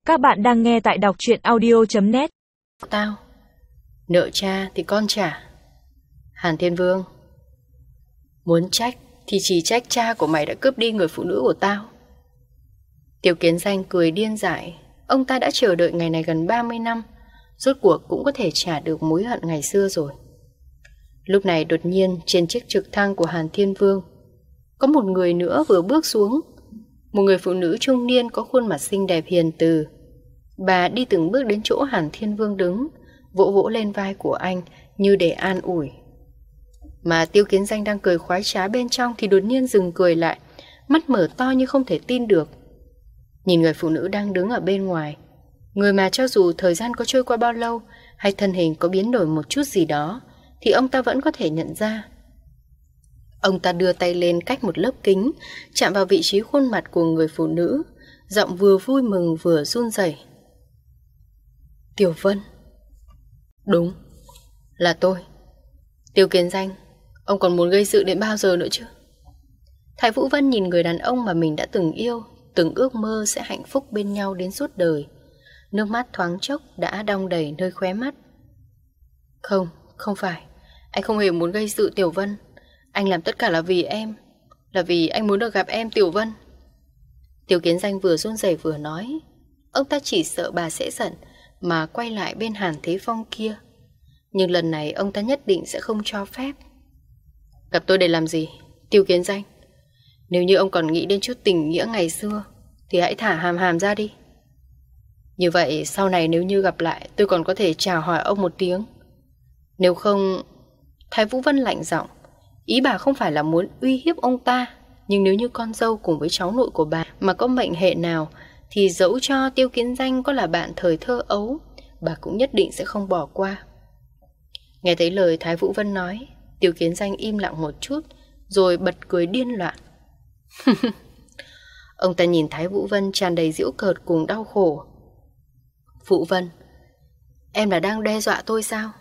Các bạn đang nghe tại đọc truyện audio.net. Tao, nợ cha thì con trả. Hàn Thiên Vương, muốn trách thì chỉ trách cha của mày đã cướp đi người phụ nữ của tao. Tiêu Kiến Danh cười điên dại. Ông ta đã chờ đợi ngày này gần 30 năm, rốt cuộc cũng có thể trả được mối hận ngày xưa rồi. Lúc này đột nhiên trên chiếc trực thăng của Hàn Thiên Vương có một người nữa vừa bước xuống. Một người phụ nữ trung niên có khuôn mặt xinh đẹp hiền từ. Bà đi từng bước đến chỗ Hàn Thiên Vương đứng, vỗ vỗ lên vai của anh như để an ủi. Mà Tiêu Kiến Danh đang cười khoái trá bên trong thì đột nhiên dừng cười lại, mắt mở to như không thể tin được. Nhìn người phụ nữ đang đứng ở bên ngoài, người mà cho dù thời gian có trôi qua bao lâu hay thân hình có biến đổi một chút gì đó thì ông ta vẫn có thể nhận ra. Ông ta đưa tay lên cách một lớp kính, chạm vào vị trí khuôn mặt của người phụ nữ, giọng vừa vui mừng vừa run rẩy. Tiểu Vân. Đúng, là tôi. Tiêu Kiến Danh, ông còn muốn gây sự đến bao giờ nữa chứ? Thái Vũ Vân nhìn người đàn ông mà mình đã từng yêu, từng ước mơ sẽ hạnh phúc bên nhau đến suốt đời. Nước mắt thoáng chốc đã đong đầy nơi khóe mắt. Không, không phải. Anh không hề muốn gây sự Tiểu Vân. Anh làm tất cả là vì em, là vì anh muốn được gặp em Tiểu Vân. Tiêu Kiến Danh vừa run rẩy vừa nói. Ông ta chỉ sợ bà sẽ giận mà quay lại bên Hàn Thế Phong kia. Nhưng lần này ông ta nhất định sẽ không cho phép. Gặp tôi để làm gì, Tiêu Kiến Danh? Nếu như ông còn nghĩ đến chút tình nghĩa ngày xưa thì hãy thả Hàm Hàm ra đi. Như vậy sau này nếu như gặp lại tôi còn có thể chào hỏi ông một tiếng. Nếu không... Thái Vũ Vân lạnh giọng. Ý bà không phải là muốn uy hiếp ông ta, nhưng nếu như con dâu cùng với cháu nội của bà mà có mệnh hệ nào thì dẫu cho Tiêu Kiến Danh có là bạn thời thơ ấu, bà cũng nhất định sẽ không bỏ qua. Nghe thấy lời Thái Vũ Vân nói, Tiêu Kiến Danh im lặng một chút rồi bật cười điên loạn. Ông ta nhìn Thái Vũ Vân tràn đầy giễu cợt cùng đau khổ. Vũ Vân, em là đang đe dọa tôi sao?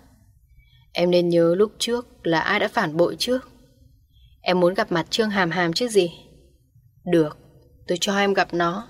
Em nên nhớ lúc trước là ai đã phản bội trước. Em muốn gặp mặt Trương Hàm Hàm chứ gì. Được, tôi cho em gặp nó.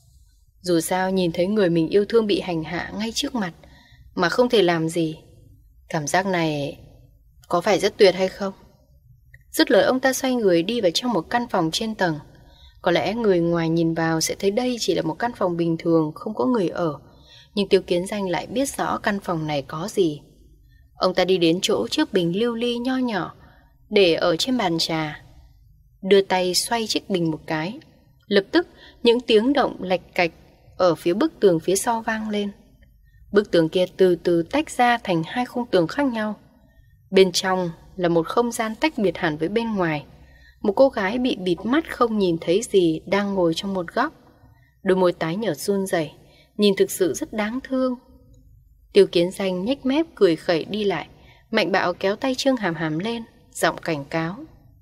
Dù sao nhìn thấy người mình yêu thương bị hành hạ ngay trước mặt mà không thể làm gì, cảm giác này có phải rất tuyệt hay không? Dứt lời ông ta xoay người đi vào trong một căn phòng trên tầng. Có lẽ người ngoài nhìn vào sẽ thấy đây chỉ là một căn phòng bình thường, không có người ở. Nhưng Tiêu Kiến Danh lại biết rõ căn phòng này có gì. Ông ta đi đến chỗ chiếc bình lưu ly nho nhỏ để ở trên bàn trà, đưa tay xoay chiếc bình một cái. Lập tức những tiếng động lạch cạch ở phía bức tường phía sau vang lên. Bức tường kia từ từ tách ra thành hai khung tường khác nhau. Bên trong là một không gian tách biệt hẳn với bên ngoài. Một cô gái bị bịt mắt không nhìn thấy gì đang ngồi trong một góc. Đôi môi tái nhợt run rẩy, nhìn thực sự rất đáng thương. Tiêu Kiến Danh nhếch mép cười khẩy đi lại, mạnh bạo kéo tay Trương Hàm Hàm lên, giọng cảnh cáo.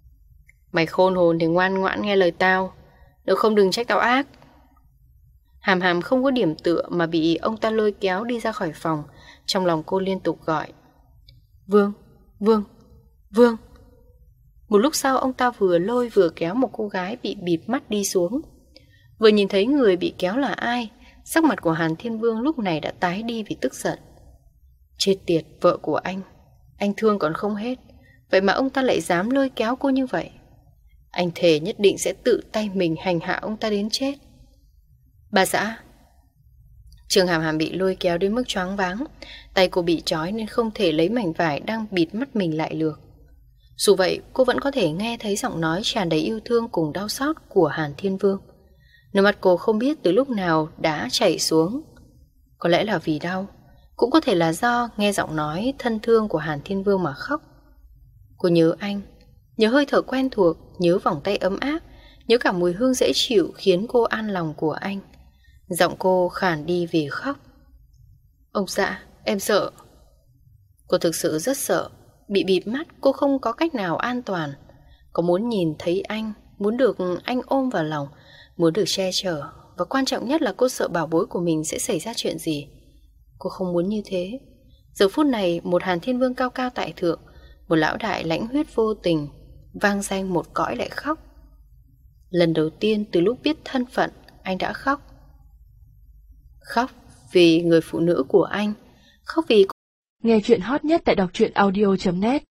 Mày khôn hồn thì ngoan ngoãn nghe lời tao, nếu không đừng trách tao ác. Hàm Hàm không có điểm tựa mà bị ông ta lôi kéo đi ra khỏi phòng. Trong lòng cô liên tục gọi Vương, Vương, Vương. Một lúc sau ông ta vừa lôi vừa kéo một cô gái bị bịt mắt đi xuống. Vừa nhìn thấy người bị kéo là ai, sắc mặt của Hàn Thiên Vương lúc này đã tái đi vì tức giận. Chết tiệt, vợ của anh thương còn không hết, vậy mà ông ta lại dám lôi kéo cô như vậy. Anh thề nhất định sẽ tự tay mình hành hạ ông ta đến chết. Bà xã. Trương Hàm Hàm bị lôi kéo đến mức choáng váng, tay cô bị trói nên không thể lấy mảnh vải đang bịt mắt mình lại được. Dù vậy cô vẫn có thể nghe thấy giọng nói tràn đầy yêu thương cùng đau xót của Hàn Thiên Vương. Nước mắt cô không biết từ lúc nào đã chảy xuống. Có lẽ là vì đau, cũng có thể là do nghe giọng nói thân thương của Hàn Thiên Vương mà khóc. Cô nhớ anh, nhớ hơi thở quen thuộc, nhớ vòng tay ấm áp, nhớ cả mùi hương dễ chịu khiến cô an lòng của anh. Giọng cô khàn đi vì khóc. Ông xã, em sợ. Cô thực sự rất sợ. Bị bịt mắt cô không có cách nào an toàn. Có muốn nhìn thấy anh, muốn được anh ôm vào lòng, muốn được che chở. Và quan trọng nhất là cô sợ bảo bối của mình sẽ xảy ra chuyện gì. Cô không muốn như thế. Giờ phút này một Hàn Thiên Vương cao cao tại thượng, một lão đại lãnh huyết vô tình, vang danh một cõi lại khóc. Lần đầu tiên từ lúc biết thân phận, anh đã khóc. Khóc vì người phụ nữ của anh. Khóc vì... Nghe chuyện hot nhất tại đọc truyện audio.net